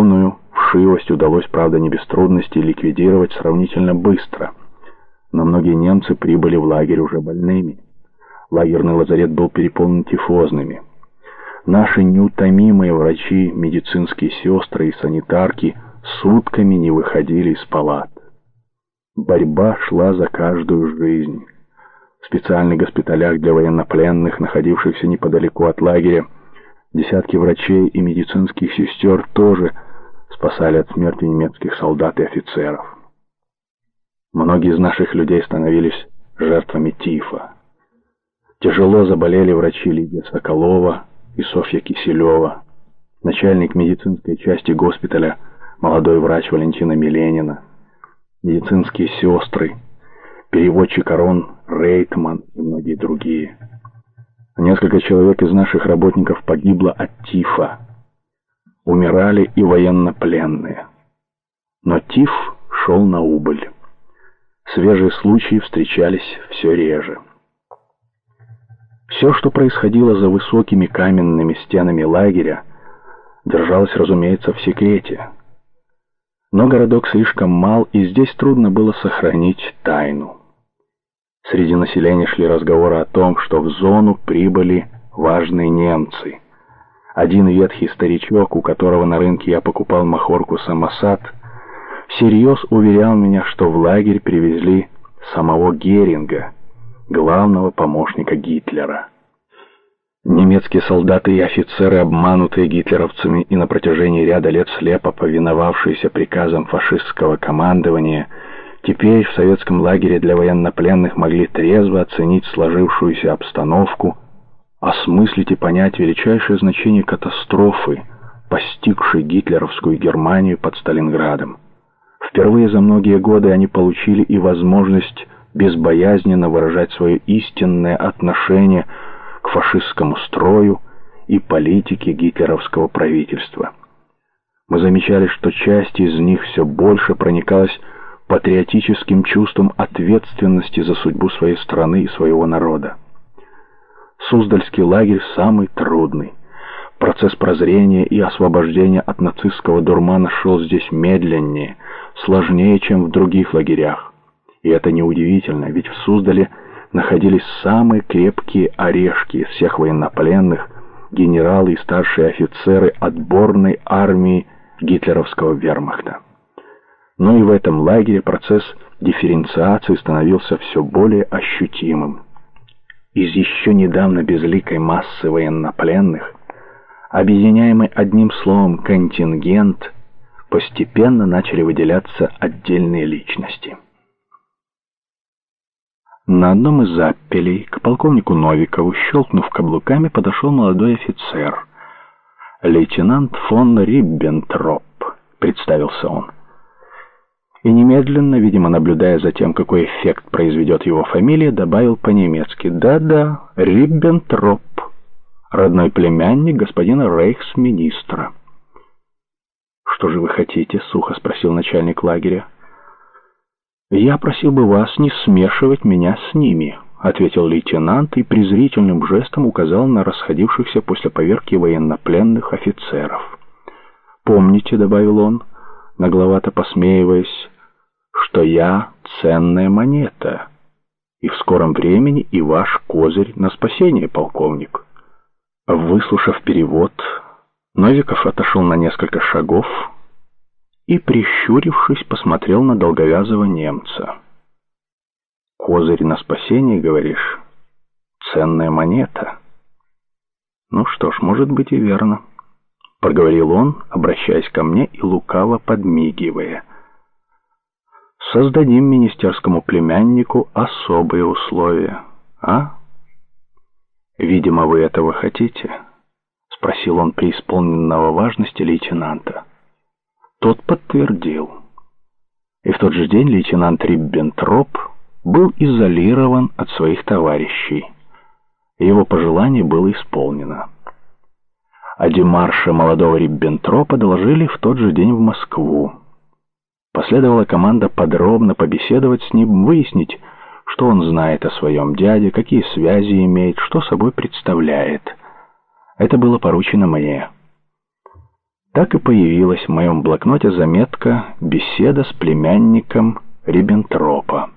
Любовную вшивость удалось, правда, не без трудностей, ликвидировать сравнительно быстро. Но многие немцы прибыли в лагерь уже больными. Лагерный лазарет был переполнен тифозными. Наши неутомимые врачи, медицинские сестры и санитарки сутками не выходили из палат. Борьба шла за каждую жизнь. В специальных госпиталях для военнопленных, находившихся неподалеку от лагеря, десятки врачей и медицинских сестер тоже спасали от смерти немецких солдат и офицеров. Многие из наших людей становились жертвами тифа. Тяжело заболели врачи Лидия Соколова и Софья Киселева, начальник медицинской части госпиталя, молодой врач Валентина Миленина, медицинские сестры, переводчик Арон Рейтман и многие другие. Несколько человек из наших работников погибло от тифа. Умирали и военнопленные. Но тиф шел на убыль. Свежие случаи встречались все реже. Все, что происходило за высокими каменными стенами лагеря, держалось, разумеется, в секрете. Но городок слишком мал, и здесь трудно было сохранить тайну. Среди населения шли разговоры о том, что в зону прибыли важные немцы. Один ветхий старичок, у которого на рынке я покупал махорку самосад, всерьез уверял меня, что в лагерь привезли самого Геринга, главного помощника Гитлера. Немецкие солдаты и офицеры, обманутые гитлеровцами и на протяжении ряда лет слепо повиновавшиеся приказам фашистского командования, теперь в советском лагере для военнопленных могли трезво оценить сложившуюся обстановку, осмыслить и понять величайшее значение катастрофы, постигшей гитлеровскую Германию под Сталинградом. Впервые за многие годы они получили и возможность безбоязненно выражать свое истинное отношение к фашистскому строю и политике гитлеровского правительства. Мы замечали, что часть из них все больше проникалась патриотическим чувством ответственности за судьбу своей страны и своего народа. Суздальский лагерь самый трудный. Процесс прозрения и освобождения от нацистского дурмана шел здесь медленнее, сложнее, чем в других лагерях. И это неудивительно, ведь в Суздале находились самые крепкие орешки из всех военнопленных, генералы и старшие офицеры отборной армии гитлеровского вермахта. Но и в этом лагере процесс дифференциации становился все более ощутимым. Из еще недавно безликой массы военнопленных, объединяемый одним словом «контингент», постепенно начали выделяться отдельные личности. На одном из заппелей к полковнику Новикову, щелкнув каблуками, подошел молодой офицер. «Лейтенант фон Риббентроп», — представился он. И немедленно, видимо, наблюдая за тем, какой эффект произведет его фамилия, добавил по-немецки: «Да-да, Риббентроп, родной племянник господина рейхсминистра». «Что же вы хотите?» — сухо спросил начальник лагеря. «Я просил бы вас не смешивать меня с ними», — ответил лейтенант и презрительным жестом указал на расходившихся после поверки военнопленных офицеров. «Помните», — добавил он, нагловато посмеиваясь, «что я ценная монета, и в скором времени и ваш козырь на спасение, полковник». Выслушав перевод, Новиков отошел на несколько шагов и, прищурившись, посмотрел на долговязого немца. «Козырь на спасение, говоришь? Ценная монета?» «Ну что ж, может быть и верно», — проговорил он, обращаясь ко мне и лукаво подмигивая. «Создадим министерскому племяннику особые условия, а?» «Видимо, вы этого хотите?» — спросил он преисполненного важности лейтенанта. Тот подтвердил. И в тот же день лейтенант Риббентроп был изолирован от своих товарищей. Его пожелание было исполнено. О демарше молодого Риббентропа доложили в тот же день в Москву. Последовала команда подробно побеседовать с ним, выяснить, что он знает о своем дяде, какие связи имеет, что собой представляет. Это было поручено мне. Так и появилась в моем блокноте заметка «Беседа с племянником Риббентропа».